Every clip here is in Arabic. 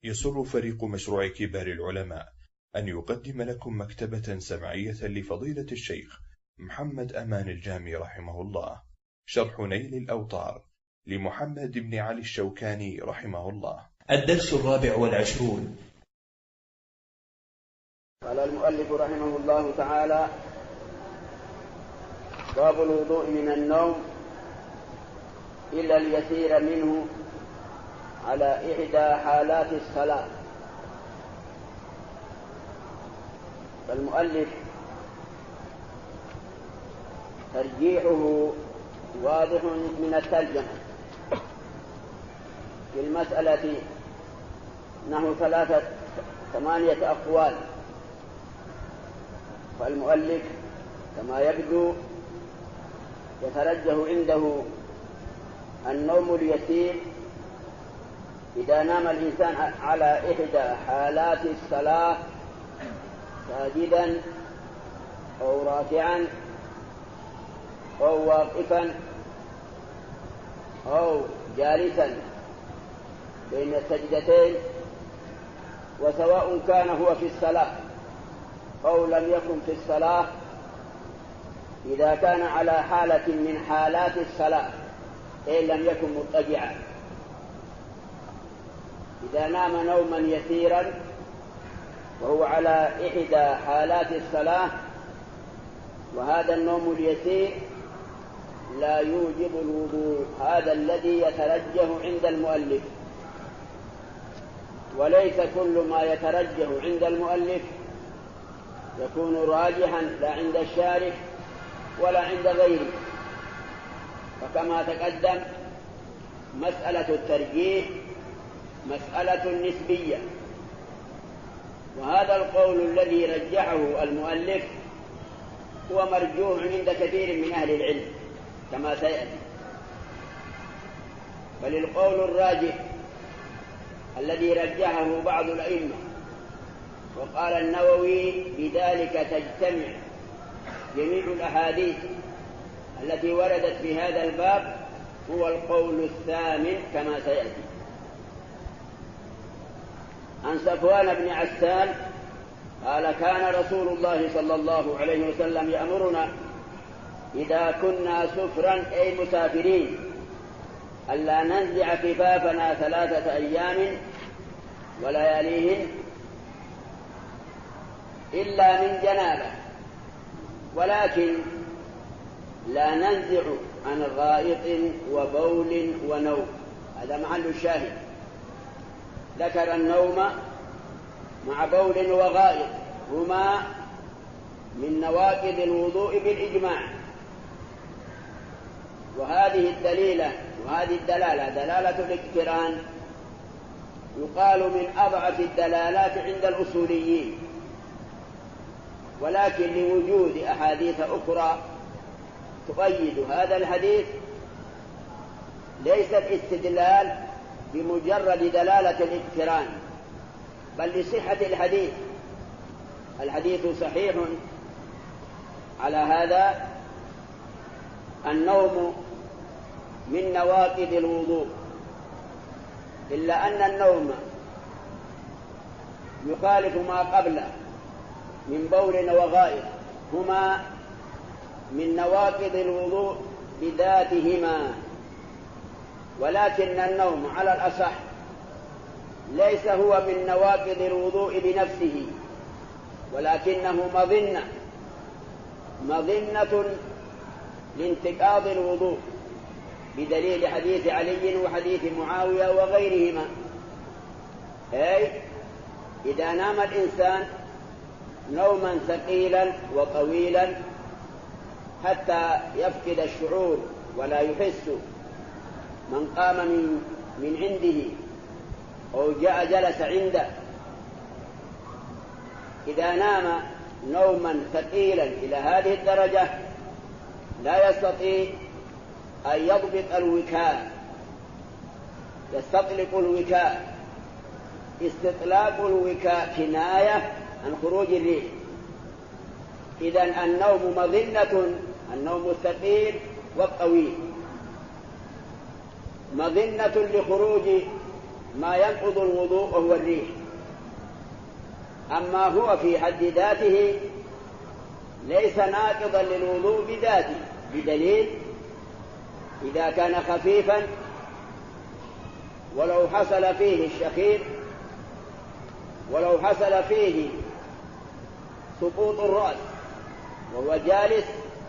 يسر فريق مشروع كبار العلماء أن يقدم لكم مكتبة سمعية لفضيلة الشيخ محمد أمان الجامي رحمه الله، شرح نيل الأوطار لمحمد بن علي الشوكاني رحمه الله. الدرس 24. قال المؤلف رحمه الله تعالى: باب الوضوء من النوم إلا اليسير منه على إحدى حالات الصلاة. فالمؤلف ترجيحه واضح من الترجمة في المسألة، نحو 8 أقوال. فالمؤلف كما يبدو يترجح عنده النوم اليسير إذا نام الإنسان على إحدى حالات الصلاة، ساجدا أو راكعا أو واقفا أو جالسا بين السجدتين، وسواء كان هو في الصلاة أو لم يكن في الصلاة، إذا كان على حالة من حالات الصلاة إن لم يكن مضطجعا، إذا نام نوما يسيرا وهو على إحدى حالات الصلاة، وهذا النوم اليسير لا يوجب الوضوء. هذا الذي يترجح عند المؤلف، وليس كل ما يترجح عند المؤلف يكون راجحا لا عند الشارح ولا عند غيره. فكما تقدم، مسألة الترجيح مسألة نسبية، وهذا القول الذي رجحه المؤلف هو مرجوح عند كثير من أهل العلم كما سيأتي. بل القول الراجح الذي رجحه بعض الأئمة وقال النووي بذلك تجتمع جميع الأحاديث التي وردت في هذا الباب هو القول الثامن كما سيأتي. عن صفوان بن عسال قال: كان رسول الله صلى الله عليه وسلم يأمرنا إذا كنا سفرا أي مسافرين ألا ننزع خفافنا 3 أيام ولياليهن إلا من جنابة، ولكن لا ننزع عن غائط وبول ونوم. هذا محل الشاهد، ذكر النوم مع بول وغائط، هما من نواقض الوضوء بالإجماع. وهذه الدلالة دلالة الاقتران يقال من أضعف الدلالات عند الأصوليين، ولكن لوجود أحاديث أخرى تؤيد هذا الحديث ليس الاستدلال بمجرد دلالة الاقتران، بل لصحة الحديث صحيح. على هذا النوم من نواقض الوضوء، إلا أن النوم يخالف ما قبله من بول وغائط، هما من نواقض الوضوء بذاتهما، ولكن النوم على الأصح ليس هو من نواقض الوضوء بنفسه، ولكنه مظنة لانتقاض الوضوء، بدليل حديث علي وحديث معاوية وغيرهما. أي إذا نام الإنسان نوما ثقيلا وطويلا حتى يفقد الشعور ولا يحس، من قام من عنده أو جاء جلس عنده، إذا نام نوما ثقيلا إلى هذه الدرجة لا يستطيع أن يضبط الوكاء، يستطلق الوكاء. استطلاق الوكاء كناية عن خروج الريح. إذن النوم مظنة، النوم الثقيل والطويل مظنة لخروج ما ينقض الوضوء وهو الريح. أما هو في حد ذاته ليس ناقضا للوضوء بذاته، بدليل إذا كان خفيفا ولو حصل فيه الشخير ولو حصل فيه سقوط الرأس وهو جالس،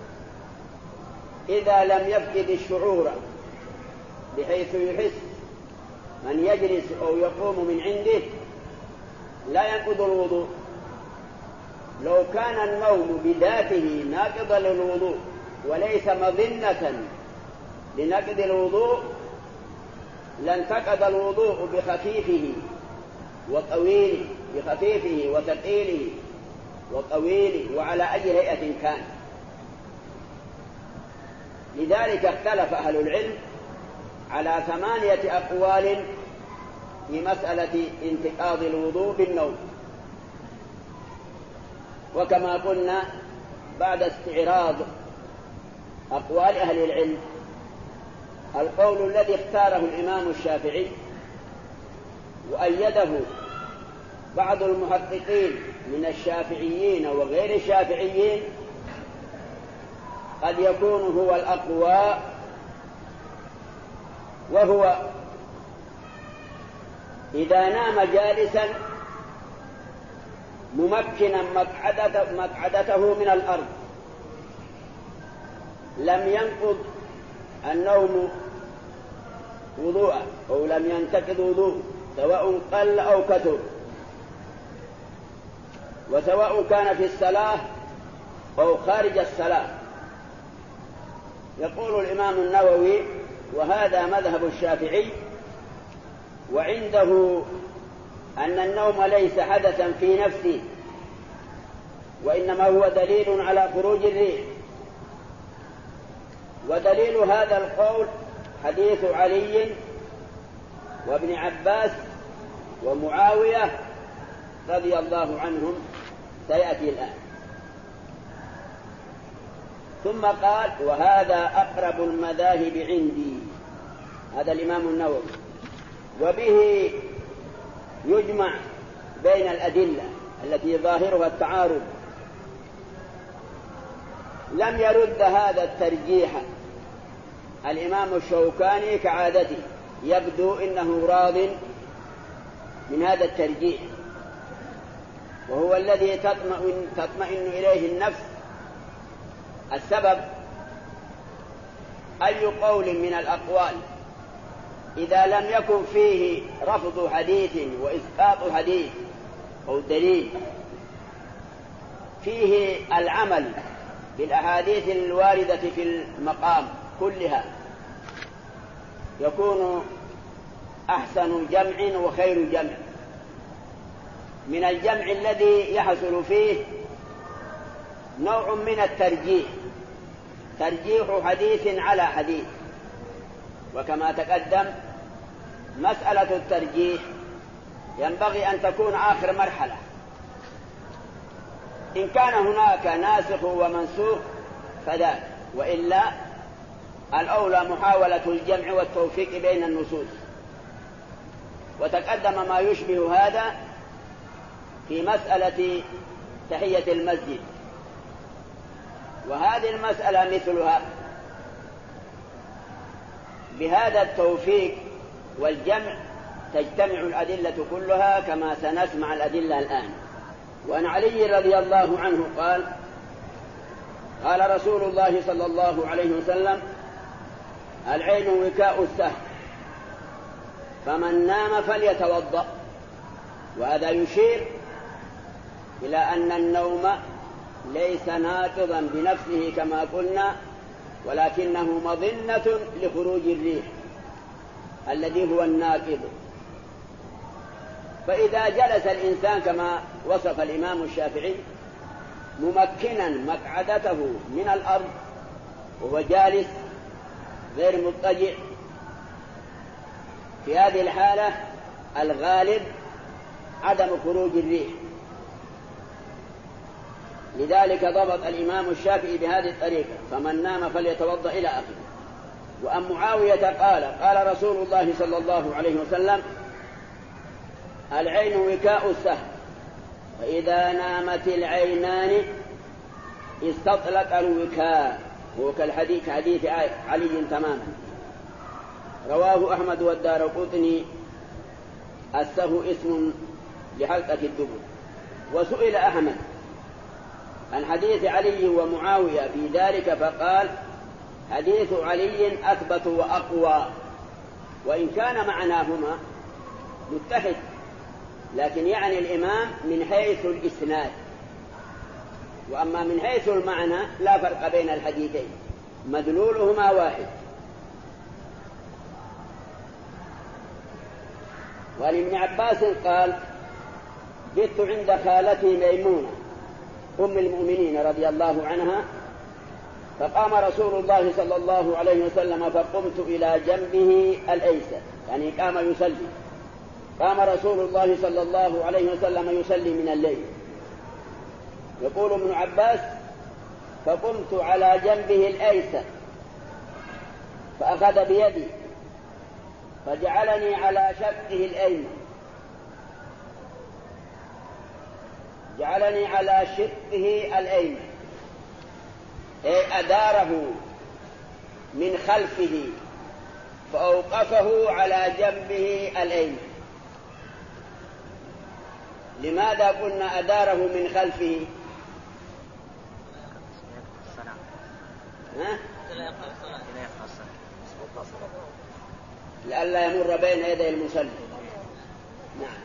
إذا لم يفقد الشعور بحيث يحس من يجلس أو يقوم من عنده لا ينقض الوضوء. لو كان النوم بذاته ناقضا للوضوء وليس مظنة لنقض الوضوء لانتقض الوضوء بخفيفه وطويله، بخفيفه وثقيله وطويله وعلى أي هيئة كان. لذلك اختلف أهل العلم على 8 أقوال في مسألة انتقاض الوضوء بالنوم. وكما قلنا بعد استعراض أقوال أهل العلم، القول الذي اختاره الإمام الشافعي وأيده بعض المحققين من الشافعيين وغير الشافعيين قد يكون هو الأقوى، وهو إذا نام جالسا ممكنا مقعدته من الأرض لم ينقض النوم وضوءا أو لم ينتقض وضوء، سواء قل أو كثر، وسواء كان في الصلاة أو خارج الصلاة. يقول الإمام النووي: وهذا مذهب الشافعي، وعنده أن النوم ليس حدثا في نفسه، وإنما هو دليل على خروج الريح. ودليل هذا القول حديث علي وابن عباس ومعاوية رضي الله عنهم سيأتي الآن. ثم قال: وهذا أقرب المذاهب عندي. هذا الإمام النووي، وبه يجمع بين الأدلة التي ظاهرها التعارض. لم يرد هذا الترجيح الإمام الشوكاني كعادته، يبدو إنه راض من هذا الترجيح، وهو الذي تطمئن إليه النفس. السبب: أي قول من الأقوال إذا لم يكن فيه رفض حديث وإسقاط حديث أو دليل، فيه العمل بالأحاديث الواردة في المقام كلها، يكون أحسن جمع وخير جمع من الجمع الذي يحصل فيه نوع من الترجيح، ترجيح حديث على حديث. وكما تقدم مسألة الترجيح ينبغي أن تكون آخر مرحلة. إن كان هناك ناسخ ومنسوخ فذاك، وإلا الأولى محاولة الجمع والتوفيق بين النصوص. وتقدم ما يشبه هذا في مسألة تحية المسجد، وهذه المسألة مثلها. بهذا التوفيق والجمع تجتمع الأدلة كلها كما سنسمع الأدلة الآن. وعن علي رضي الله عنه قال: قال رسول الله صلى الله عليه وسلم: العين وكاء السهم، فمن نام فليتوضأ. وهذا يشير إلى أن النوم ليس ناقضا بنفسه كما قلنا، ولكنه مظنة لخروج الريح الذي هو الناقض. فإذا جلس الإنسان كما وصف الإمام الشافعي ممكنا مقعدته من الأرض وهو جالس غير مضطجع، في هذه الحالة الغالب عدم خروج الريح. لذلك ضبط الإمام الشافعي بهذه الطريقة: فمن نام فليتوضأ إلى آخره. وأن معاوية قال: قال رسول الله صلى الله عليه وسلم: العين وكاء السهم، فإذا نامت العينان استطلق الوكاء، هو كالحديث حديث علي تماما. رواه أحمد والدارقطني: السهو اسم لحلقة الدبر. وسئل أحمد عن حديث علي ومعاوية في ذلك فقال: حديث علي أثبت وأقوى، وإن كان معناهما متحد، لكن يعني الإمام من حيث الإسناد، وأما من حيث المعنى لا فرق بين الحديثين، مدلولهما واحد. وعن ابن عباس قال: جئت عند خالتي ميمونة أم المؤمنين رضي الله عنها، فقام رسول الله صلى الله عليه وسلم فقمت إلى جنبه الأيسر، يعني قام يصلي. قام رسول الله صلى الله عليه وسلم يصلي من الليل. يقول ابن عباس: فقمت على جنبه الأيسر فأخذ بيدي فجعلني على شقه الأيمن، جعلني على شقه الأيمن، أي أداره من خلفه فأوقفه على جنبه الأيمن. لماذا قلنا أداره من خلفه؟ لئلا يمر بين يدي المصلي. نعم.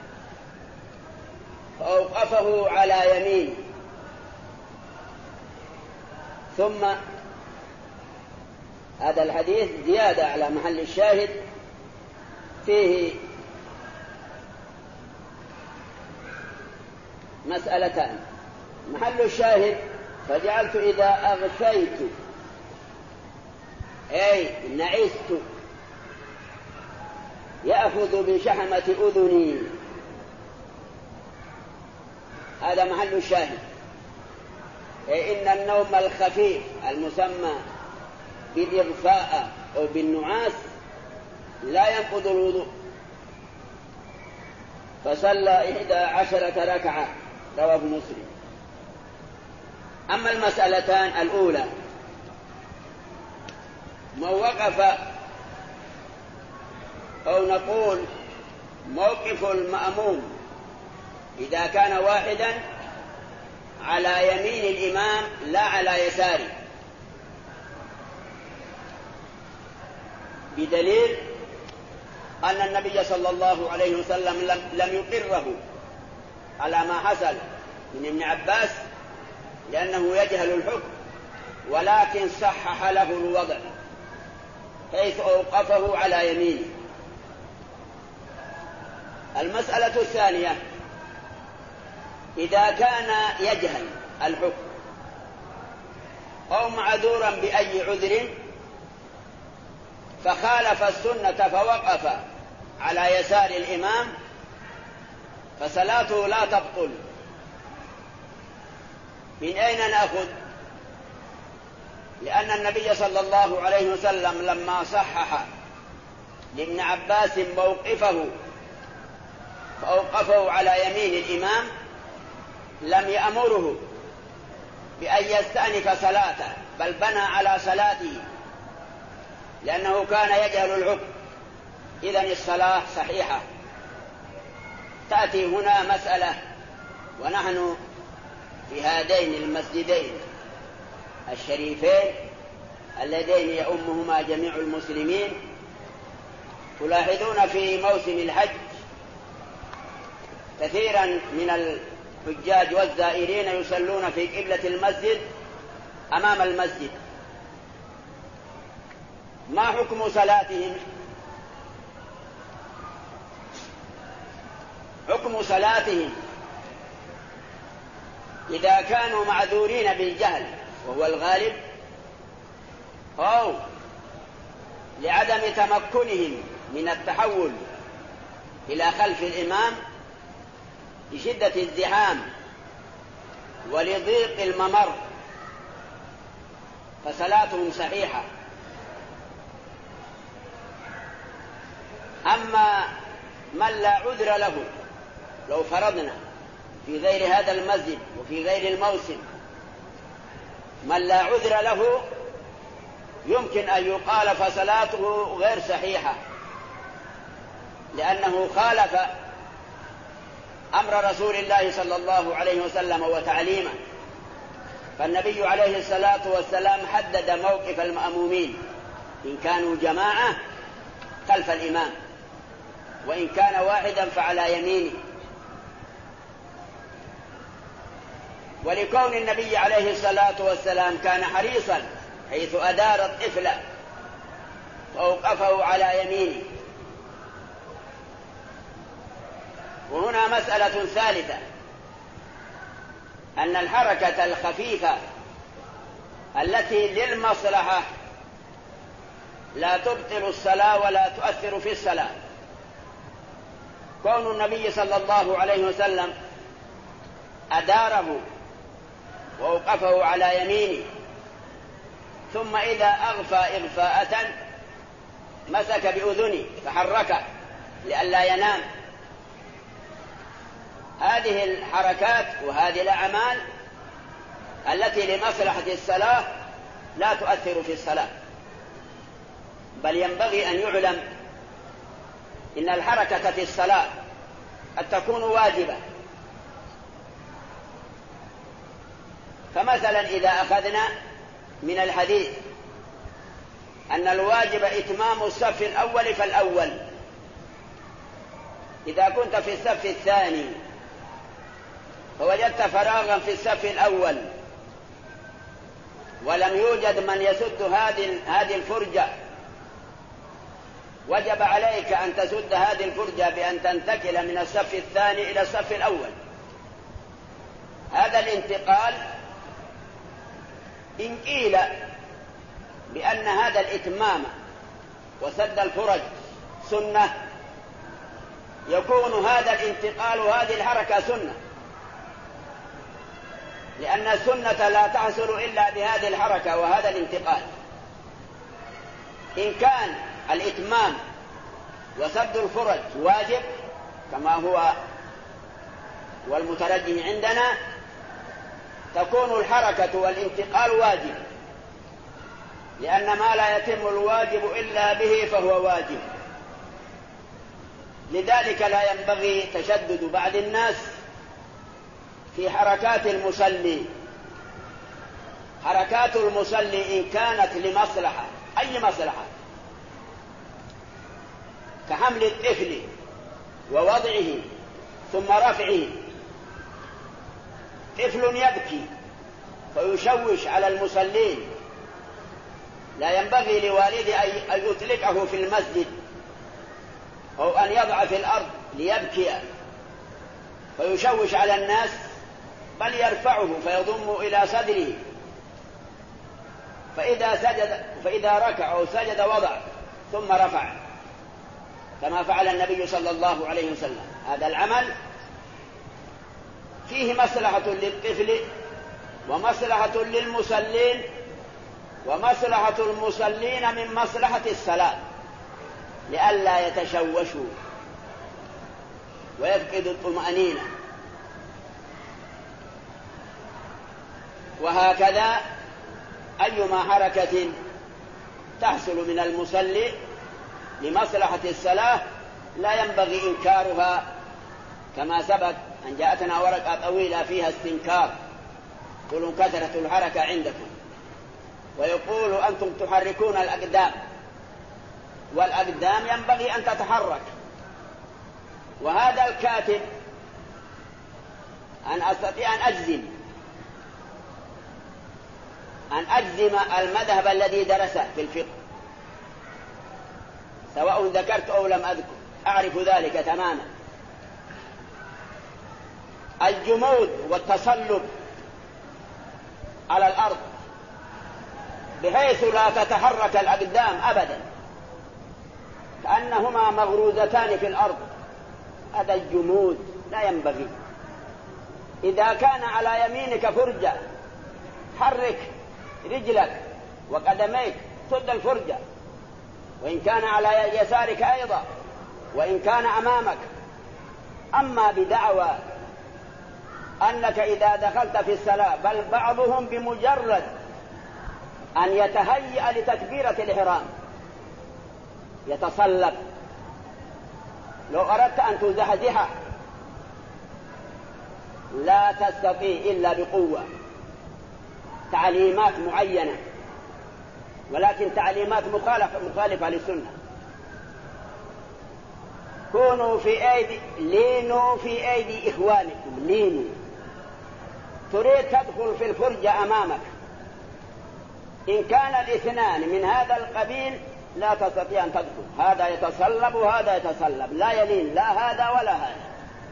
فأوقفه على يمينه. ثم هذا الحديث زيادة على محل الشاهد، فيه مسألتان. محل الشاهد: فجعلت إذا أغشيت، أي نعست، يأخذ بشحمة أذني. هذا محل الشاهد، أي إن النوم الخفيف المسمى بالإغفاء أو بالنعاس لا ينقض الوضوء. فصلى 11 ركعة، رواه مسلم. أما المسألتان الأولى: من وقف، أو نقول موقف المأموم إذا كان واحدا على يمين الإمام لا على يساره، بدليل أن النبي صلى الله عليه وسلم لم يقره على ما حصل من ابن عباس لأنه يجهل الحكم، ولكن صحح له الوضع حيث أوقفه على يمينه. المسألة الثانية: إذا كان يجهل الحكم أو معذورا بأي عذر فخالف السنة فوقف على يسار الإمام، فصلاته لا تبطل. من أين نأخذ؟ لأن النبي صلى الله عليه وسلم لما صحح لابن عباس موقفه فأوقفه على يمين الإمام لم يأمره بأن يستأنف صلاته، بل بنى على صلاته لأنه كان يجهل الحكم. إذن الصلاة صحيحة. تأتي هنا مسألة، ونحن في هذين المسجدين الشريفين اللذين يؤمهما جميع المسلمين، تلاحظون في موسم الحج كثيرا من الحجاج والزائرين يصلون في قبلة المسجد أمام المسجد. ما حكم صلاتهم؟ حكم صلاتهم إذا كانوا معذورين بالجهل وهو الغالب، أو لعدم تمكنهم من التحول إلى خلف الإمام لشدة الزحام ولضيق الممر، فصلاتهم صحيحة. أما من لا عذر له لو فرضنا في غير هذا المسجد وفي غير الموسم من لا عذر له يمكن أن يقال فصلاته غير صحيحة، لأنه خالف أمر رسول الله صلى الله عليه وسلم وتعليمه. فالنبي عليه الصلاة والسلام حدد موقف المأمومين إن كانوا جماعة خلف الإمام، وإن كان واحدا فعلى يمينه. ولكون النبي عليه الصلاة والسلام كان حريصا حيث أدار الطفل وأوقفه على يمينه. وهنا مسألة ثالثة، أن الحركة الخفيفة التي للمصلحة لا تبطل الصلاة ولا تؤثر في الصلاة. كون النبي صلى الله عليه وسلم أداره وأوقفه على يمينه، ثم إذا أغفى إغفاءة مسك بأذنه فحركه لئلا ينام. هذه الحركات وهذه الأعمال التي لمصلحة الصلاة لا تؤثر في الصلاة، بل ينبغي أن يعلم إن الحركة في الصلاة قد تكون واجبة. فمثلا إذا أخذنا من الحديث أن الواجب إتمام الصف الأول فالأول، إذا كنت في الصف الثاني فوجدت فراغا في الصف الأول ولم يوجد من يسد هذه الفرجة، وجب عليك أن تسد هذه الفرجة بأن تنتقل من الصف الثاني إلى الصف الأول. هذا الانتقال إن قيل بأن هذا الإتمام وسد الفرج سنة، يكون هذا الانتقال وهذه الحركة سنة، لأن السنة لا تحصل إلا بهذه الحركة وهذا الانتقال. إن كان الإتمام وسد الفرج واجب كما هو والمترجح عندنا، تكون الحركة والانتقال واجب، لأن ما لا يتم الواجب إلا به فهو واجب. لذلك لا ينبغي تشدد بعض الناس في حركات المصلي. حركات المصلي إن كانت لمصلحة، أي مصلحة، كحمل الطفل ووضعه ثم رفعه، طفل يبكي فيشوش على المصلين، لا ينبغي لوالده أن يطلقه في المسجد أو أن يضع في الأرض ليبكي فيشوش على الناس، بل يرفعه فيضم إلى صدره، فإذا ركع أو سجد وضع ثم رفع كما فعل النبي صلى الله عليه وسلم. هذا العمل فيه مصلحة للطفل ومصلحة للمصلين، ومصلحة المصلين من مصلحة الصلاة لئلا يتشوشوا ويفقدوا الطمأنينة. وهكذا أيما حركة تحصل من المصلي لمصلحة الصلاة لا ينبغي إنكارها، كما سبق أن جاءتنا ورقة طويلة فيها استنكار، يقولون كثرة الحركة عندكم، ويقول أنتم تحركون الأقدام، والأقدام ينبغي أن تتحرك. وهذا الكاتب أن أستطيع أن أجزم المذهب الذي درسه في الفقه، سواء ذكرت أو لم أذكر، أعرف ذلك تماما. الجمود والتصلب على الأرض بحيث لا تتحرك الأقدام أبدا كأنهما مغروزتان في الأرض، هذا الجمود لا ينبغي. إذا كان على يمينك فرجة حرك رجلك وقدميك، سد الفرجة، وإن كان على يسارك أيضا، وإن كان أمامك. أما بدعوى أنك إذا دخلت في الصلاة، بل بعضهم بمجرد أن يتهيأ لتكبيرة الإحرام يتصلب، لو أردت أن تزحزحه لا تستطيع إلا بقوة، تعليمات معينة، ولكن تعليمات مخالفة للسنة. لينوا في أيدي إخوانكم، لينوا. تريد تدخل في الفرجة أمامك، إن كان الاثنان من هذا القبيل لا تستطيع أن تدخل، هذا يتصلب وهذا يتصلب، لا يلين لا هذا ولا هذا،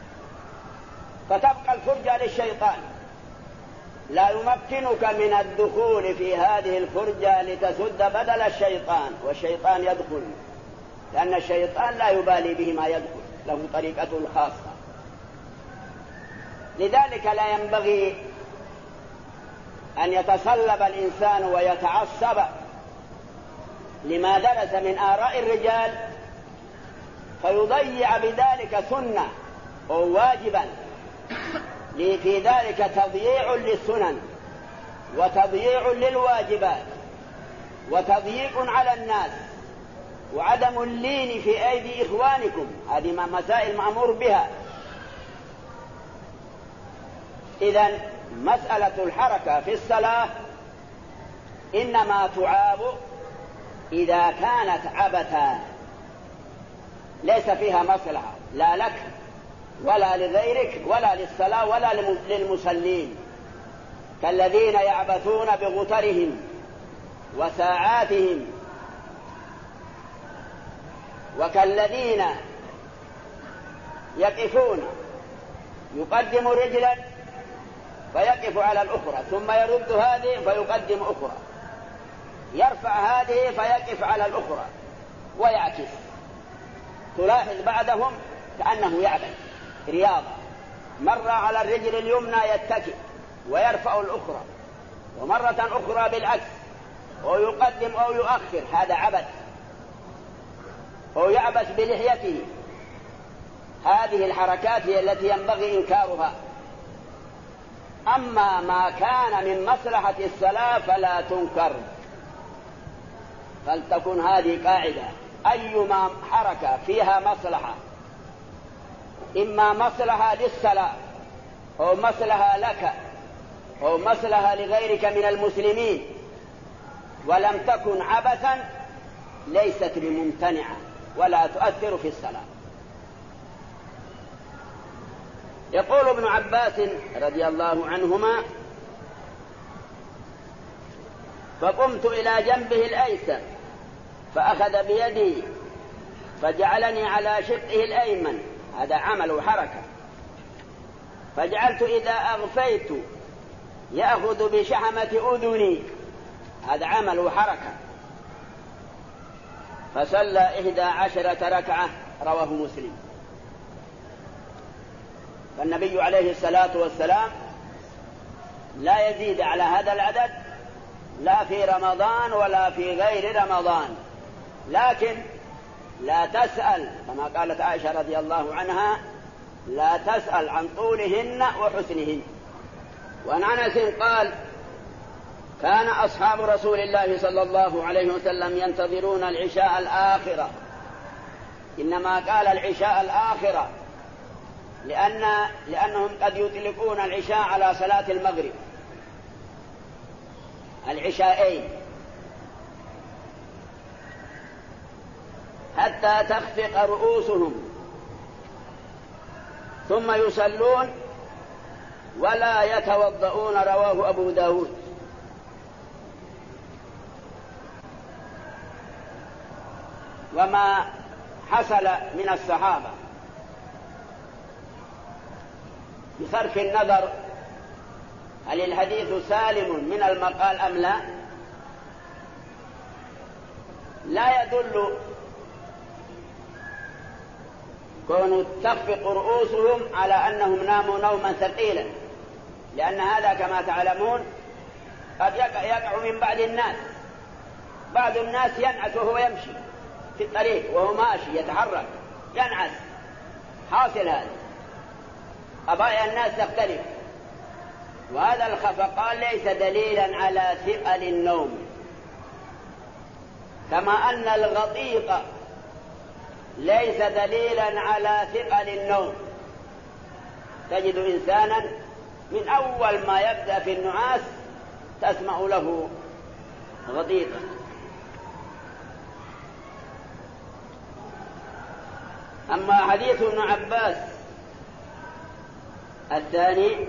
فتبقى الفرجة للشيطان. لا يمكنك من الدخول في هذه الفرجة لتسد بدل الشيطان، والشيطان يدخل، لأن الشيطان لا يبالي به ما يدخل، له طريقته الخاصة. لذلك لا ينبغي أن يتصلب الإنسان ويتعصب لما درس من آراء الرجال فيضيع بذلك سنة أو واجبا، في ذلك تضييع للسنن وتضييع للواجبات وتضييق على الناس وعدم اللين في أيدي إخوانكم. هذه مسائل مأمور بها. إذن مسألة الحركة في الصلاة إنما تعاب إذا كانت عبثا ليس فيها مصلحة، لا لك ولا لغيرك ولا للصلاة ولا للمصلين، كالذين يعبثون بغترهم وساعاتهم، وكالذين يقفون يقدم رجلا فيقف على الأخرى ثم يرد هذه فيقدم أخرى، يرفع هذه فيقف على الأخرى ويعكس. تلاحظ بعدهم كأنه يعبث رياضة، مرة على الرجل اليمنى يتكئ ويرفع الأخرى، ومرة أخرى بالعكس، أو يقدم أو يؤخر، هذا عبث. أو يعبث بلحيته. هذه الحركات هي التي ينبغي إنكارها. أما ما كان من مصلحة الصلاة فلا تنكر. فلتكن هذه قاعدة: أيما حركة فيها مصلحة، إما مصلحة للصلاة أو مصلحة لك أو مصلحة لغيرك من المسلمين، ولم تكن عبثا، ليست بممتنعة ولا تؤثر في الصلاة. يقول ابن عباس رضي الله عنهما: فقمت إلى جنبه الأيسر فأخذ بيدي فجعلني على شقه الأيمن، هذا عمل وحركة، فجعلت إذا أغفيت يأخذ بشحمة أذني، هذا عمل وحركة، فصلى 11 ركعة، رواه مسلم. فالنبي عليه الصلاة والسلام لا يزيد على هذا العدد لا في رمضان ولا في غير رمضان، لكن لا تسأل كما قالت عائشة رضي الله عنها: لا تسأل عن طولهن وحسنهن. وعن أنس قال: كان أصحاب رسول الله صلى الله عليه وسلم ينتظرون العشاء الآخرة، إنما قال العشاء الآخرة لأنهم قد يطلقون العشاء على صلاة المغرب، العشاءين، حتى تخفق رؤوسهم ثم يصلون ولا يتوضؤون، رواه أبو داود. وما حصل من الصحابة بصرف النظر هل الحديث سالم من المقال أم لا، لا يدل كون تخفق رؤوسهم على أنهم ناموا نوما ثقيلا، لأن هذا كما تعلمون قد يقع من بعض الناس. بعض الناس ينعس وهو يمشي في الطريق وهو ماشي يتحرك ينعس، حاصل هذا، أبايا الناس تختلف. وهذا فقال ليس دليلا على ثقل النوم، كما أن الغطيط ليس دليلا على ثقل النوم. تجد إنسانا من أول ما يبدأ في النعاس تسمع له غطيطا. أما حديث ابن عباس الثاني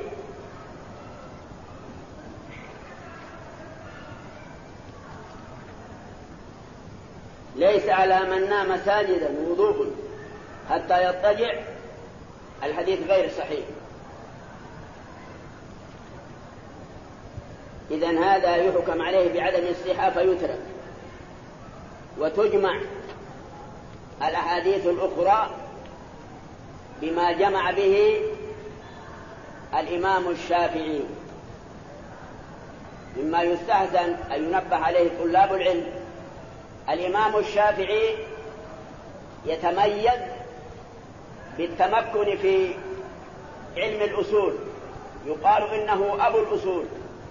ليس على من نام ساجدا وضوء حتى يضطجع، الحديث غير صحيح. إذن هذا يحكم عليه بعدم الصحة فيترك، وتجمع الأحاديث الأخرى بما جمع به الإمام الشافعي مما يستحسن أن ينبه عليه طلاب العلم. الإمام الشافعي يتميز بالتمكن في علم الأصول، يقال إنه أبو الأصول،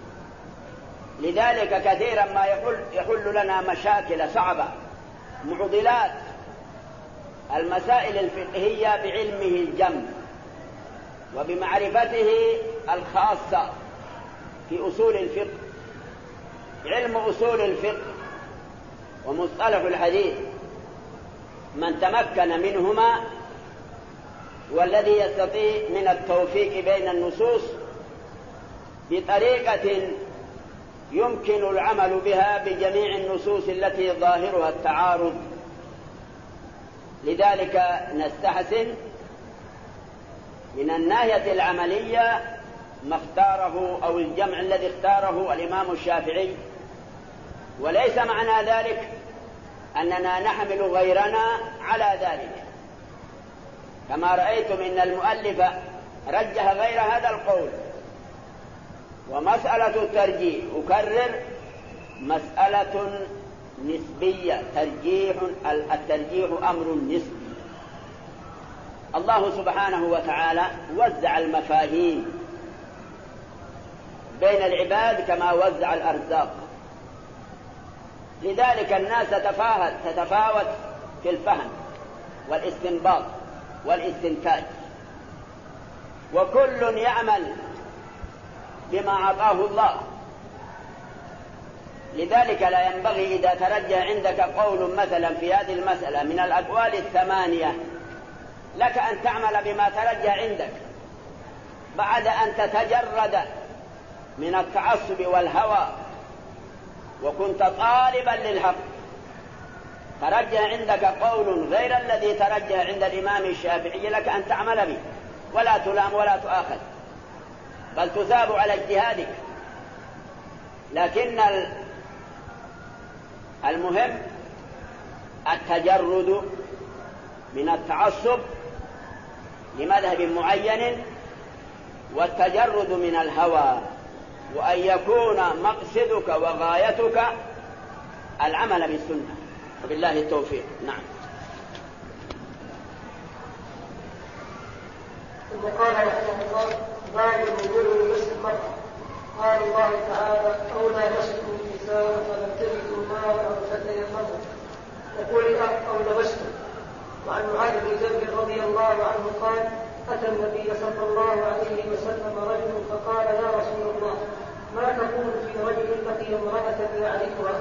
لذلك كثيرا ما يحل لنا مشاكل صعبة، معضلات المسائل الفقهية بعلمه الجم وبمعرفته الخاصة في أصول الفقه. علم أصول الفقه ومصطلح الحديث من تمكن منهما والذي يستطيع من التوفيق بين النصوص بطريقة يمكن العمل بها بجميع النصوص التي ظاهرها التعارض. لذلك نستحسن من الناحية العملية ما اختاره أو الجمع الذي اختاره الإمام الشافعي، وليس معنى ذلك أننا نحمل غيرنا على ذلك، كما رأيتم إن المؤلف رجح غير هذا القول. ومسألة الترجيح أكرر مسألة نسبية، الترجيح أمر نسبي. الله سبحانه وتعالى وزع المفاهيم بين العباد كما وزع الأرزاق، لذلك الناس تتفاوت في الفهم والاستنباط والاستنتاج، وكل يعمل بما أعطاه الله. لذلك لا ينبغي إذا ترجح عندك قول مثلا في هذه المسألة من الأقوال الثمانية لك أن تعمل بما ترجح عندك بعد أن تتجرد من التعصب والهوى وكنت طالبا للحق. ترجح عندك قول غير الذي ترجح عند الإمام الشافعي لك أن تعمل به، ولا تلام ولا تؤاخذ، بل تثاب على اجتهادك. لكن المهم التجرد من التعصب لمذهب معين والتجرد من الهوى، وأن يكون مقصدك وغايتك العمل بالسنة، وبالله التوفيق. نعم. ثم قال رحمه الله: باب الوضوء لمس المرأة. قال الله تعالى: أو لا مسكوا النساء فلم تجدوا ماء فتيمموا، وقرئ أو لمستم. وعن معاذ بن جبل رضي الله عنه قال: أتى النبي صلى الله عليه وسلم رجل فقال: يا رسول الله، ما تقول في رجل لقي امرأة يعرفها؟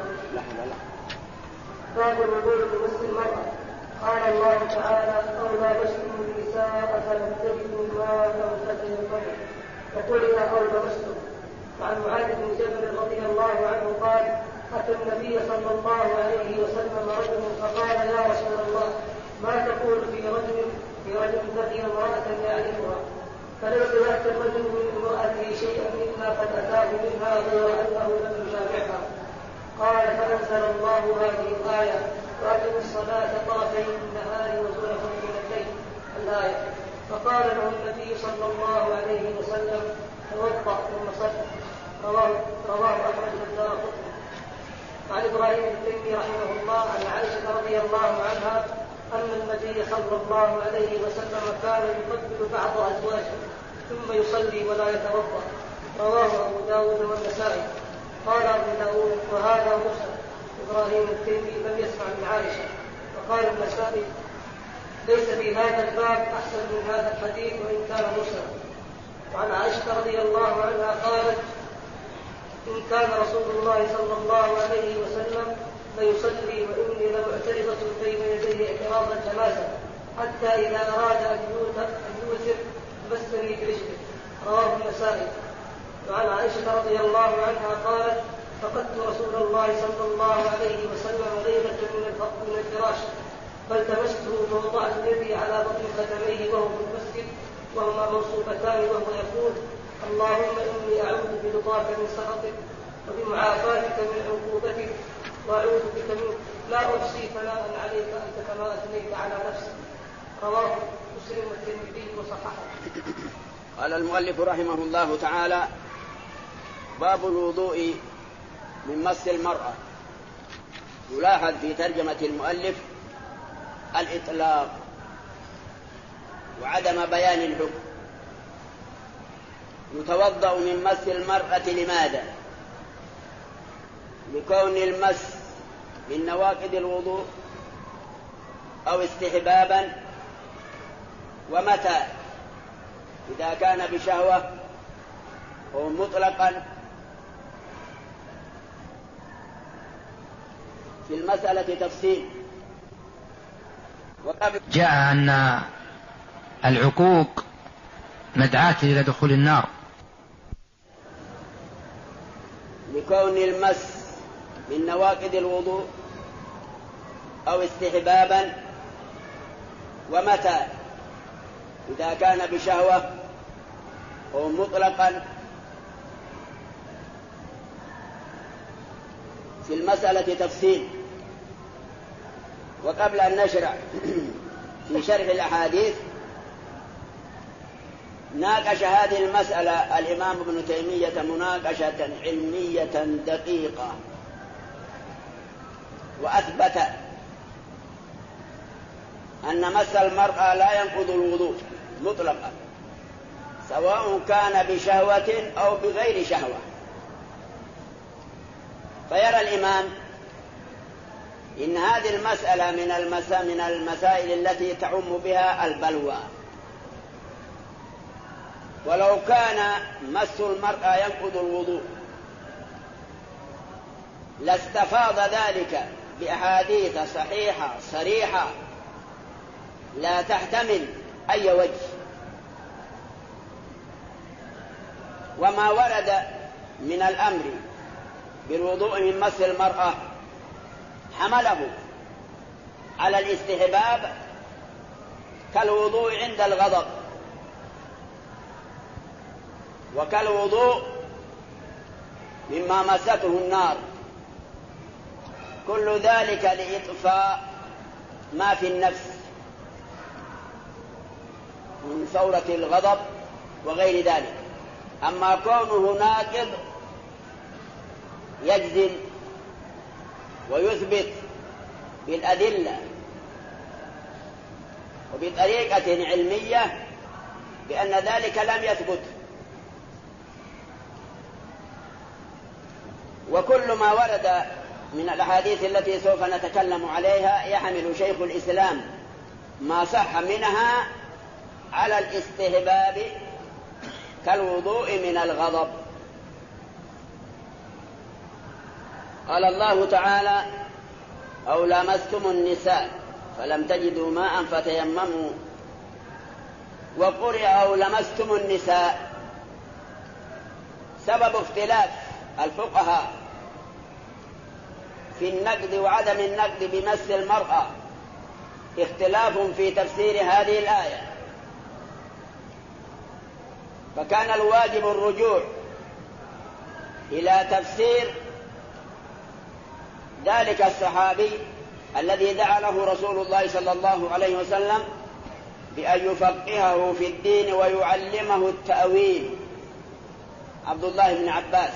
باب الوضوء لمس المرأة. قال الله تعالى: أو لا مسكوا النساء فلم تجدوا ماء فتيمموا، وقرئ أو لمستم. وعن معاذ بن جبل رضي الله عنه قال: أتى النبي صلى الله عليه وسلم رجل فقال: يا رسول الله، ما تقول في رجل لقي امرأة يعرفها فليس يأتي الرجل من امرأته شيئا إلا قد أتاه منها غير أنه لم يجامعها. قال: فأنزل الله هذه الآية: وأقم الصلاة طرفي النهار وزلفا من الليل، الآية. فقال له النبي صلى الله عليه وسلم: توضأ ثم صل. رواه أحمد الدارقطني. وعن إبراهيم التيمي رحمه الله عن عائشة رضي الله عنها أن النبي صلى الله عليه وسلم كان يقبل بعض أزواجه ثم يصلي ولا يتوضأ. رواه أبو داود والنسائي. قال أبو داود وهذا مرسل. إبراهيم التيمي لم يسمع من عائشة. وقال النسائي ليس في هذا الباب أحسن من هذا الحديث وإن كان مرسلا. وعن عائشة رضي الله عنها قالت إن كان رسول الله صلى الله عليه وسلم ليصلي وإني لمعترضة بين يديه اعتراض الجنازة حتى إذا أراد أن يوتر مسني برجله. رواه النسائي. وعن عائشة رضي الله عنها قالت فقدت رسول الله صلى الله عليه وسلم ليلة من الفراش فالتمسته فوضعت يدي على بطن قدميه وهو في المسجد وهما منصوبتان وهو يقول اللهم إني أعوذ برضاك من سخطك وبمعافاتك من عقوبتك وأعوذ بك منك لا أحصي ثناء عليك أنت كما أثنيت على نفسك. رواه مسلم والترمذي وصححه. قال المؤلف رحمه الله تعالى باب الوضوء من مس المرأة. يلاحظ في ترجمة المؤلف الإطلاق وعدم بيان الحكم. يتوضأ من مس المرأة لماذا؟ لكون المس من نواقض الوضوء أو استحبابا، ومتى؟ إذا كان بشهوة أو مطلقا. في المسألة تفصيل. جاء أن العقوق مدعاة إلى دخول النار. لكون المس من نواقض الوضوء أو استحبابا، ومتى؟ إذا كان بشهوة أو مطلقا. في المسألة تفصيل. وقبل أن نشرع في شرح الأحاديث ناقش هذه المسألة الإمام ابن تيمية مناقشة علمية دقيقة، وأثبت أن مس المرأة لا ينقض الوضوء مطلقا، سواء كان بشهوة أو بغير شهوة. فيرى الإمام إن هذه المسألة من المسائل التي تعم بها البلوى، ولو كان مس المرأة ينقض الوضوء لاستفاض ذلك بأحاديث صحيحة صريحة لا تحتمل أي وجه. وما ورد من الأمر بالوضوء من مس المرأة حمله على الاستحباب كالوضوء عند الغضب، وكالوضوء مما مسته النار، كل ذلك لإطفاء ما في النفس من ثورة الغضب وغير ذلك. أما كونه ناقض يجزم ويثبت بالأدلة وبطريقة علمية بأن ذلك لم يثبت. وكل ما ورد من الأحاديث التي سوف نتكلم عليها يحمل شيخ الإسلام ما صح منها على الاستحباب كالوضوء من الغضب. قال الله تعالى أو لامستم النساء فلم تجدوا ماء فتيمموا، وقرئ أو لمستم النساء. سبب اختلاف الفقهاء في النقد وعدم النقد بمس المرأة اختلاف في تفسير هذه الآية، فكان الواجب الرجوع إلى تفسير ذلك الصحابي الذي دعا له رسول الله صلى الله عليه وسلم بأن يفقهه في الدين ويعلمه التأويل، عبد الله بن عباس.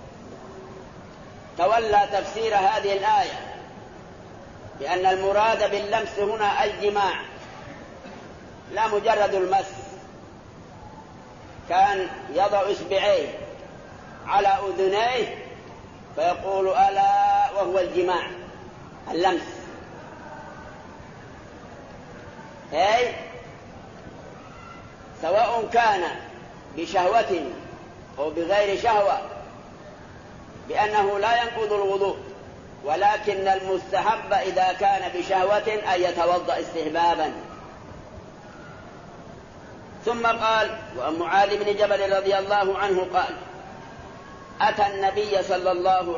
تولى تفسير هذه الآية بأن المراد باللمس هنا الجماع لا مجرد المس، كان يضع إصبعيه على أذنيه فيقول ألا وهو الجماع، اللمس، أي سواء كان بشهوة أو بغير شهوة، بأنه لا ينقض الوضوء، ولكن المستحب إذا كان بشهوة أن يتوضأ استحبابا. ثم قال: وعن معاذ بن جبل رضي الله عنه قال: أتى النبي صلى الله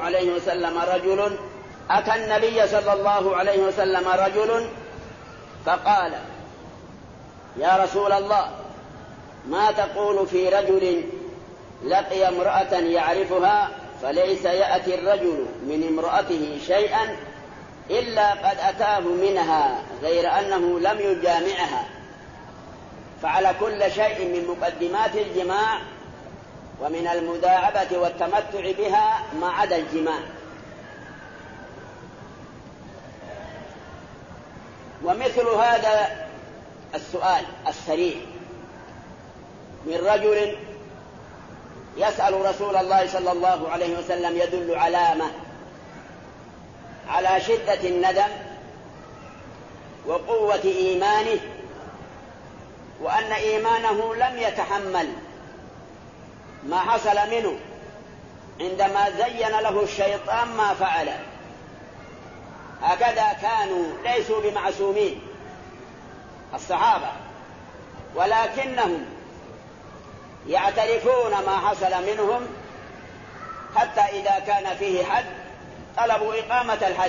عليه وسلم رجل فقال: يا رسول الله، ما تقول في رجل لقي امرأة يعرفها فليس يأتي الرجل من امرأته شيئا إلا قد أتاه منها غير أنه لم يجامعها، فعلى كل شيء من مقدمات الجماع ومن المداعبة والتمتع بها ما عدا الجماع. ومثل هذا السؤال السريع من رجل يسأل رسول الله صلى الله عليه وسلم يدل علامة على شدة الندم وقوة إيمانه، وأن إيمانه لم يتحمل ما حصل منه عندما زين له الشيطان ما فعل. هكذا كانوا ليسوا بمعصومين الصحابة، ولكنهم يعترفون ما حصل منهم، حتى إذا كان فيه حد طلبوا إقامة الحد،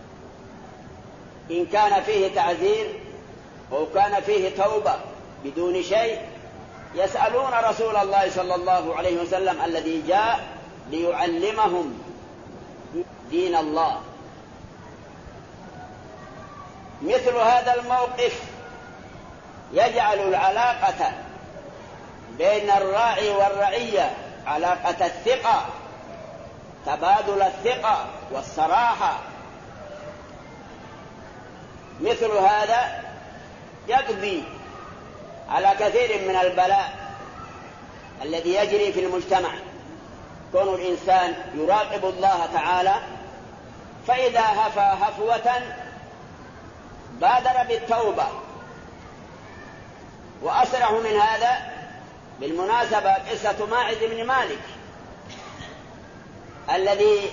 إن كان فيه تعزير أو كان فيه توبة بدون شيء يسألون رسول الله صلى الله عليه وسلم الذي جاء ليعلمهم دين الله. مثل هذا الموقف يجعل العلاقة بين الراعي والرعية علاقة الثقة، تبادل الثقة والصراحة. مثل هذا يقضي على كثير من البلاء الذي يجري في المجتمع. كون الإنسان يراقب الله تعالى، فإذا هفى هفوة بادر بالتوبة. وأسرع من هذا بالمناسبة قصة ماعز بن مالك الذي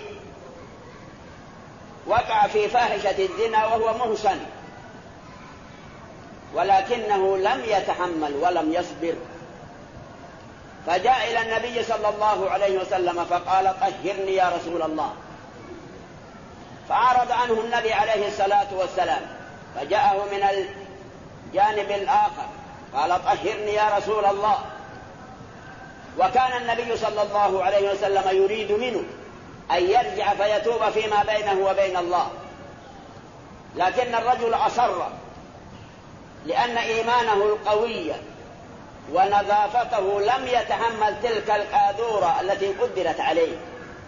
وقع في فاحشة الزنا وهو محصن، ولكنه لم يتحمل ولم يصبر، فجاء إلى النبي صلى الله عليه وسلم فقال: طهرني يا رسول الله. فعرض عنه النبي عليه الصلاة والسلام، فجاءه من الجانب الآخر قال: طهرني يا رسول الله. وكان النبي صلى الله عليه وسلم يريد منه أن يرجع فيتوب فيما بينه وبين الله، لكن الرجل أصر، لأن إيمانه القوي ونظافته لم يتحمل تلك القاذورة التي قدرت عليه.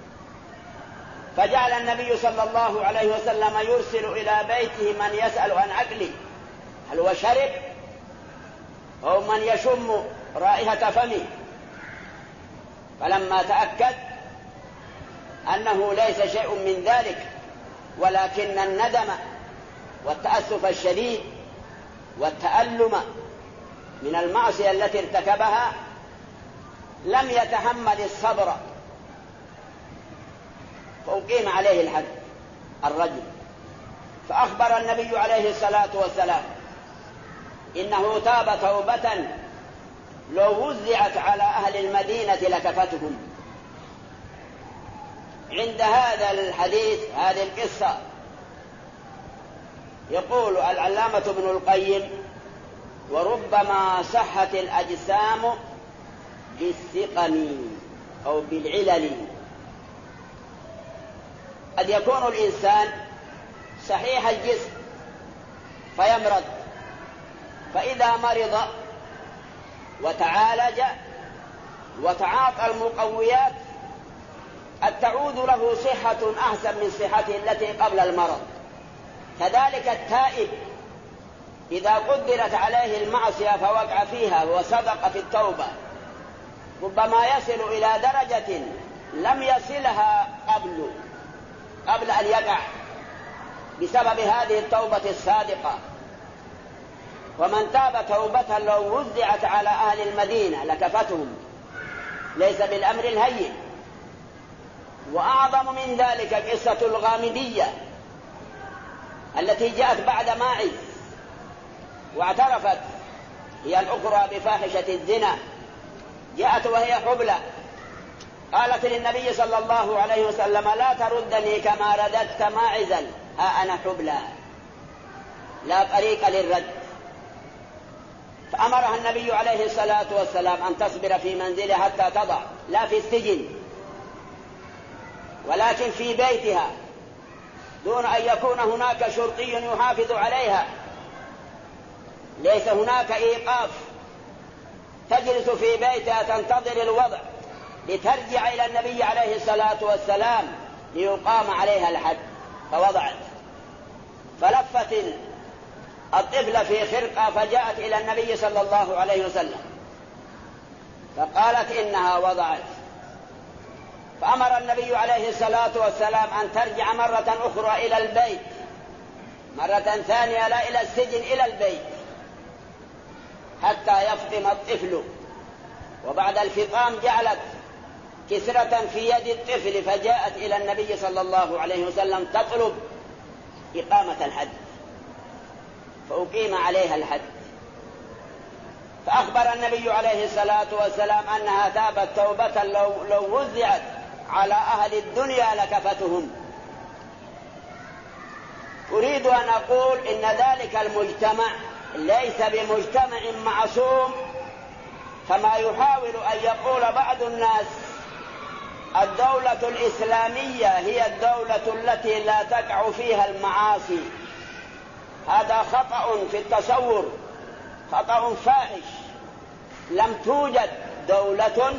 فجعل النبي صلى الله عليه وسلم يرسل إلى بيته من يسأل عن عقله هل هو شرب أو من يشم رائحة فمه. فلما تأكد أنه ليس شيء من ذلك، ولكن الندم والتأسف الشديد والتألم من المعصية التي ارتكبها، لم يتحمل الصبر، فأقيم عليه الحد الرجل. فأخبر النبي عليه الصلاة والسلام إنه تاب توبة لو وزعت على أهل المدينة لكفتهم. عند هذا الحديث، هذه القصة، يقول العلامة ابن القيم: وربما صحت الأجسام بالسقم أو بالعلل. قد يكون الإنسان صحيح الجسم فيمرض، فإذا مرض وتعالج وتعاطى المقويات قد تعود له صحة أحسن من صحته التي قبل المرض. كذلك التائب إذا قدرت عليه المعصية فوقع فيها وصدق في التوبة ربما يصل إلى درجة لم يصلها قبل أن يقع بسبب هذه التوبة الصادقة. ومن تاب توبة لو وزعت على أهل المدينة لكفتهم، ليس بالأمر الهين. وأعظم من ذلك قصة الغامدية التي جاءت بعد ماعز واعترفت هي الأخرى بفاحشة الزنا. جاءت وهي حبلى، قالت للنبي صلى الله عليه وسلم: لا تردني كما رددت ماعزا، ها أنا حبلى لا طريق للرد. فأمرها النبي عليه الصلاة والسلام أن تصبر في منزلها حتى تضع، لا في السجن ولكن في بيتها، دون أن يكون هناك شرطي يحافظ عليها، ليس هناك إيقاف. تجلس في بيتها تنتظر الوضع لترجع إلى النبي عليه الصلاة والسلام ليقام عليها الحد. فوضعت، فلفت الطفل في خرقة فجاءت إلى النبي صلى الله عليه وسلم فقالت إنها وضعت. فأمر النبي عليه الصلاة والسلام أن ترجع مرة أخرى إلى البيت، مرة ثانية لا إلى السجن، إلى البيت حتى يفطم الطفل. وبعد الفطام جعلت كسرة في يد الطفل فجاءت إلى النبي صلى الله عليه وسلم تطلب إقامة الحد، فأقيم عليها الحد. فأخبر النبي عليه الصلاة والسلام أنها تابت توبة لو وزعت على أهل الدنيا لكفتهم. أريد أن أقول إن ذلك المجتمع ليس بمجتمع معصوم كما يحاول أن يقول بعض الناس. الدولة الإسلامية هي الدولة التي لا تقع فيها المعاصي. هذا خطأ في التصور، خطأ فاحش. لم توجد دولة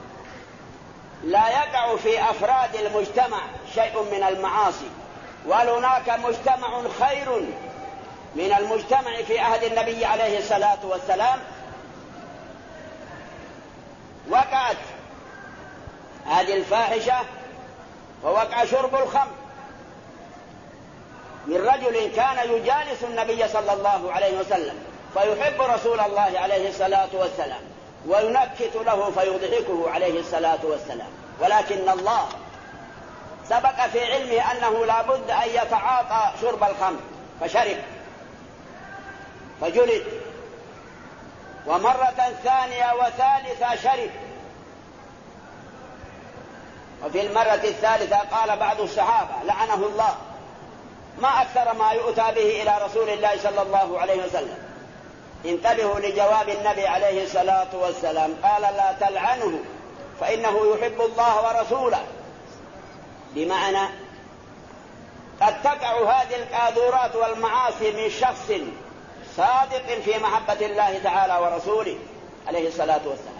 لا يقع في أفراد المجتمع شيء من المعاصي، وهناك مجتمع خير من المجتمع في عهد النبي عليه الصلاة والسلام. وقعت هذه الفاحشة ووقع شرب الخمر من رجل كان يجالس النبي صلى الله عليه وسلم فيحب رسول الله عليه الصلاة والسلام وينكت له فيضحكه عليه الصلاة والسلام، ولكن الله سبق في علمه أنه لا بد أن يتعاطى شرب الخمر فشرب فجلد، ومرة ثانية وثالثة شرب. وفي المرة الثالثة قال بعض الصحابة لعنه الله: ما أكثر ما يؤتى به إلى رسول الله صلى الله عليه وسلم. انتبهوا لجواب النبي عليه الصلاة والسلام، قال: لا تلعنه فإنه يحب الله ورسوله. بمعنى قد تقع هذه القاذورات والمعاصي من شخص صادق في محبة الله تعالى ورسوله عليه الصلاة والسلام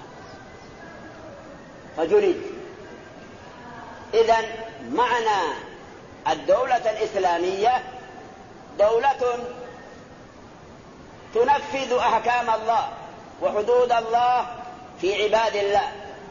فجلد. إذن معنى الدولة الإسلامية دولة تنفذ أحكام الله وحدود الله في عباد الله،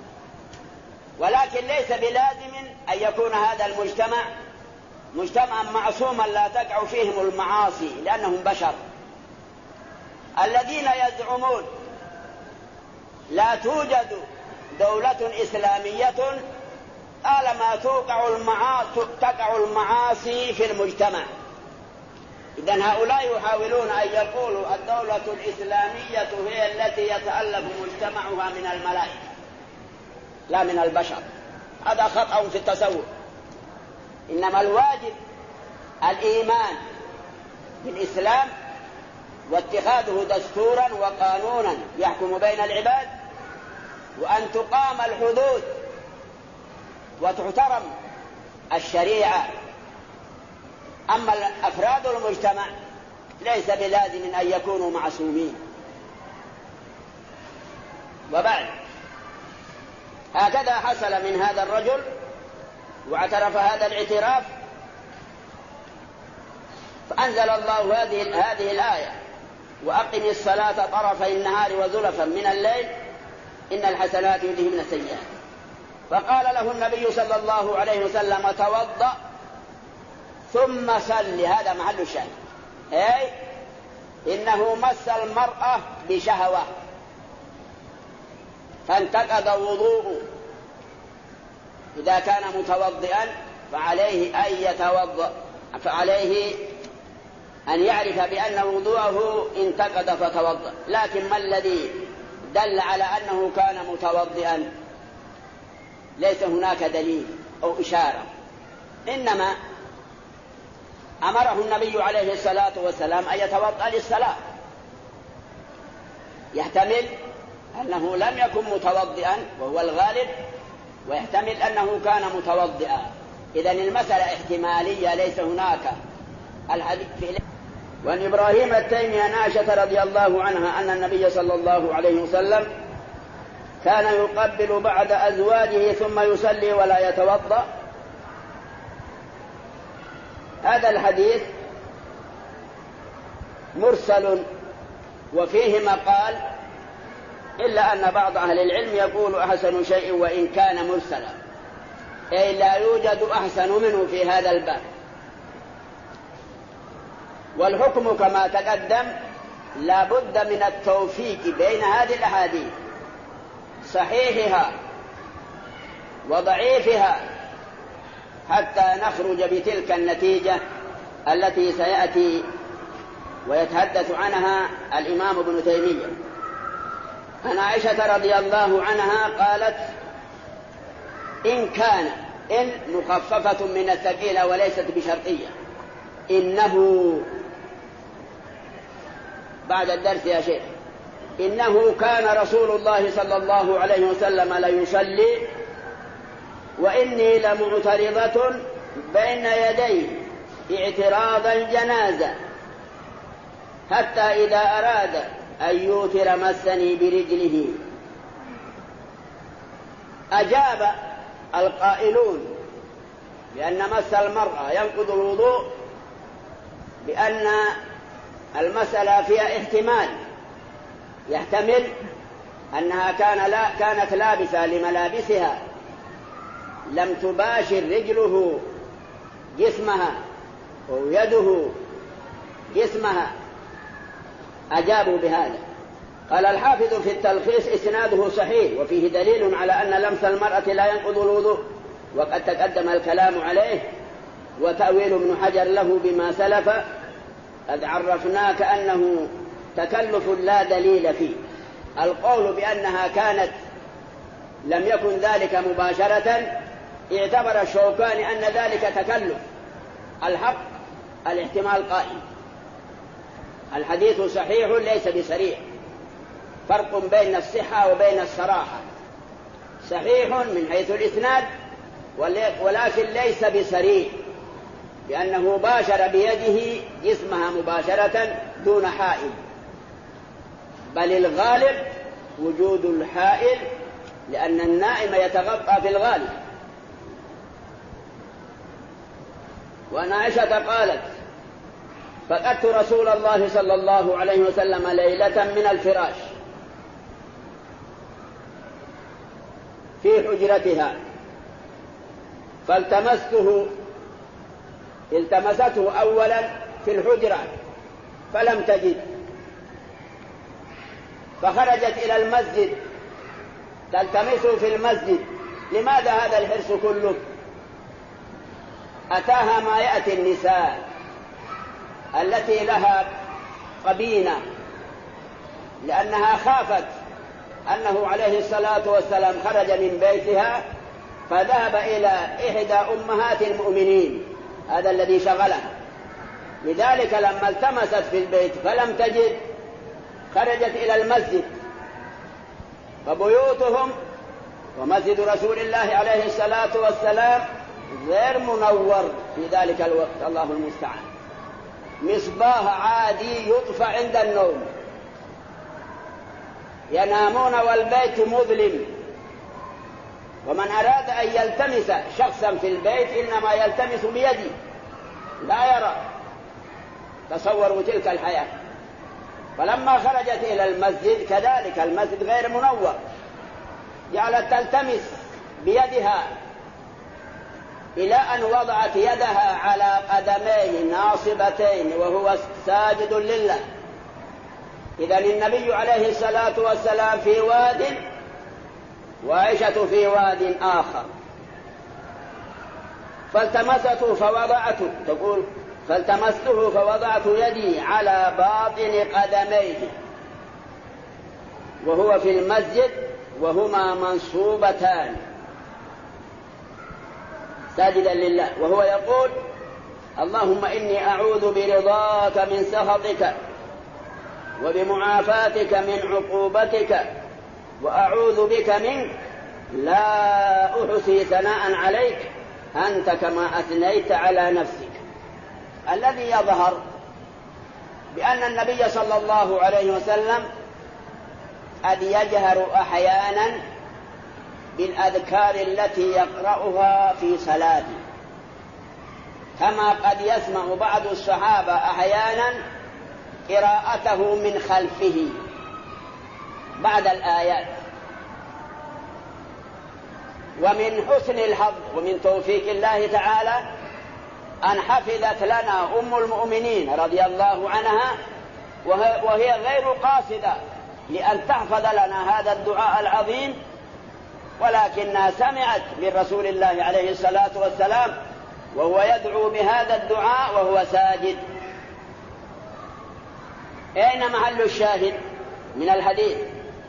ولكن ليس بلازم أن يكون هذا المجتمع مجتمعا معصوما لا تقع فيهم المعاصي، لأنهم بشر. الذين يزعمون لا توجد دولة إسلامية طالما تقع المعاصي في المجتمع، إذن هؤلاء يحاولون أن يقولوا الدولة الإسلامية هي التي يتألف مجتمعها من الملائكة لا من البشر. هذا خطأ في التصور. إنما الواجب الإيمان بالإسلام واتخاذه دستورا وقانونا يحكم بين العباد، وأن تقام الحدود وتحترم الشريعة. أما أفراد المجتمع ليس بلازم أن يكونوا معصومين. وبعد هكذا حصل من هذا الرجل واعترف هذا الاعتراف، فأنزل الله هذه الآية: وأقم الصلاة طرفي النهار وزلفا من الليل إن الحسنات يذهبن السيئات. فقال له النبي صلى الله عليه وسلم توضأ ثم صل. هذا محل الشاهد، أي إنه مس المرأة بشهوة فانتقض وضوءه. إذا كان متوضئا فعليه أن يتوضأ، فعليه أن يعرف بأن وضوءه انتقض فتوضأ. لكن ما الذي دل على أنه كان متوضئا؟ ليس هناك دليل أو إشارة، إنما أمره النبي عليه الصلاة والسلام أن يتوضأ للصلاة. يحتمل أنه لم يكن متوضئا وهو الغالب، ويحتمل أنه كان متوضئا. إذن المسألة احتمالية، ليس هناك الحديث فيه. وعن إبراهيم التيمي عن عائشة رضي الله عنها أن النبي صلى الله عليه وسلم كان يقبل بعد أزواجه ثم يصلي ولا يتوضأ. هذا الحديث مرسل وفيه مقال، إلا أن بعض أهل العلم يقول أحسن شيء وإن كان مرسلا، أي لا يوجد أحسن منه في هذا الباب. والحكم كما تقدم لا بد من التوفيق بين هذه الأحاديث، صحيحها وضعيفها، حتى نخرج بتلك النتيجة التي سيأتي ويتحدث عنها الإمام ابن تيمية. عن عائشة رضي الله عنها قالت: إن مخففة من الثقيلة وليست بشرطية، إنه بعد الدرس يا شيخ، إنه كان رسول الله صلى الله عليه وسلم ليصلي وإني لمعترضة بين يديه اعتراض الجنازة، حتى إذا أراد أن يوتر مسني برجله. أجاب القائلون بأن مس المرأة ينقض الوضوء بأن المسألة فيها احتمال، يحتمل أنها كانت لابسة لملابسها لم تباشر رجله جسمها أو يده جسمها. أجابوا بهذا. قال الحافظ في التلخيص: إسناده صحيح وفيه دليل على أن لمس المرأة لا ينقض الوضوء، وقد تقدم الكلام عليه، وتأويل ابن حجر له بما سلف قد عرفناك أنه تكلف لا دليل فيه. القول بأنها كانت لم يكن ذلك مباشرة اعتبر الشوكاني أن ذلك تكلف. الحق الاحتمال قائم، الحديث صحيح ليس بصريح، فرق بين الصحة وبين الصراحة. صحيح من حيث الإسناد ولكن ليس بصريح، لأنه باشر بيده جسمها مباشرة دون حائل، بل الغالب وجود الحائل، لأن النائم يتغطى في الغالب. وعن عائشة قالت: فقدت رسول الله صلى الله عليه وسلم ليلة من الفراش في حجرتها التمسته أولا في الحجرة فلم تجد، فخرجت إلى المسجد تلتمسه في المسجد. لماذا هذا الحرص كله؟ أتاها ما يأتي النساء التي لها قبينة، لأنها خافت أنه عليه الصلاة والسلام خرج من بيتها فذهب إلى إحدى أمهات المؤمنين، هذا الذي شغلها. لذلك لما التمست في البيت فلم تجد خرجت إلى المسجد، فبيوتهم ومسجد رسول الله عليه الصلاة والسلام غير منور في ذلك الوقت، الله المستعان، مصباح عادي يطفى عند النوم، ينامون والبيت مظلم. ومن أراد أن يلتمس شخصا في البيت إنما يلتمس بيده لا يرى. تصوروا تلك الحياة. فلما خرجت إلى المسجد كذلك المسجد غير منور، جعلت تلتمس بيدها إلى أن وضعت يدها على قدميه ناصبتين وهو ساجد لله. إذن النبي عليه الصلاة والسلام في واد وعائشة في واد آخر، فالتمسته فوضعته، تقول فالتمسته فوضعت يدي على باطن قدميه وهو في المسجد وهما منصوبتان ساجدا لله، وهو يقول اللهم إني أعوذ برضاك من سخطك وبمعافاتك من عقوبتك وأعوذ بك منك لا أحصي ثناء عليك أنت كما أثنيت على نفسك. الذي يظهر بأن النبي صلى الله عليه وسلم قد يجهر أحيانا بالأذكار التي يقرأها في صلاته، كما قد يسمع بعض الصحابة أحيانا قراءته من خلفه بعد الآيات. ومن حسن الحظ ومن توفيق الله تعالى أن حفظت لنا أم المؤمنين رضي الله عنها وهي غير قاصدة لأن تحفظ لنا هذا الدعاء العظيم، ولكنها سمعت من رسول الله عليه الصلاة والسلام وهو يدعو بهذا الدعاء وهو ساجد. أين محل الشاهد من الحديث؟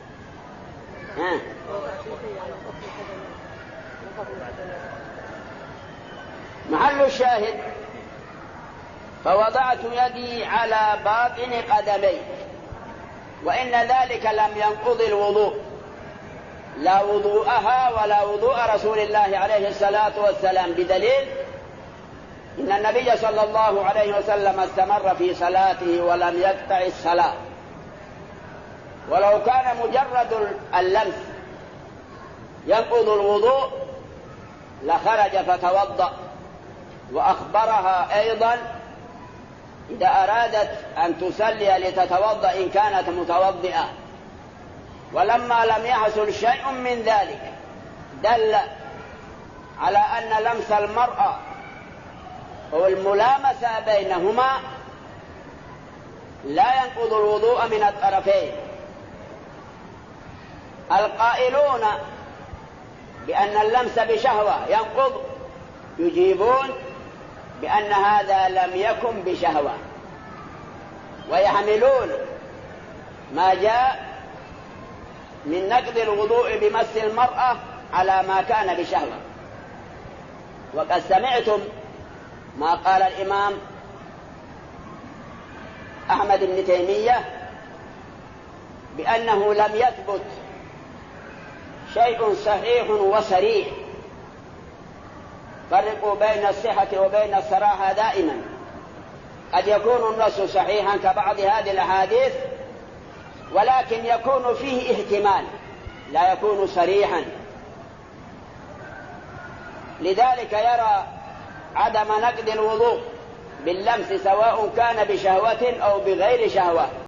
محل الشاهد فوضعت يدي على باطن قدمي، وإن ذلك لم ينقض الوضوء، لا وضوءها ولا وضوء رسول الله عليه الصلاة والسلام، بدليل إن النبي صلى الله عليه وسلم استمر في صلاته ولم يقطع الصلاة، ولو كان مجرد اللمس ينقض الوضوء لخرج فتوضأ. وأخبرها أيضا إذا أرادت أن تصلي لتتوضأ إن كانت متوضئة، ولما لم يحصل شيء من ذلك دل على أن لمس المرأة والملامسة بينهما لا ينقض الوضوء من الطرفين. القائلون بأن اللمس بشهوة ينقض يجيبون بأن هذا لم يكن بشهوة، ويحملون ما جاء من نقض الوضوء بمس المرأة على ما كان بشهوة. وقد سمعتم ما قال الإمام أحمد بن تيمية بأنه لم يثبت شيء صحيح وصريح. فرقوا بين الصحة وبين الصراحة دائما، قد يكون النص صحيحا كبعض هذه الأحاديث ولكن يكون فيه احتمال لا يكون صريحا، لذلك يرى عدم نقض الوضوء باللمس سواء كان بشهوة أو بغير شهوة.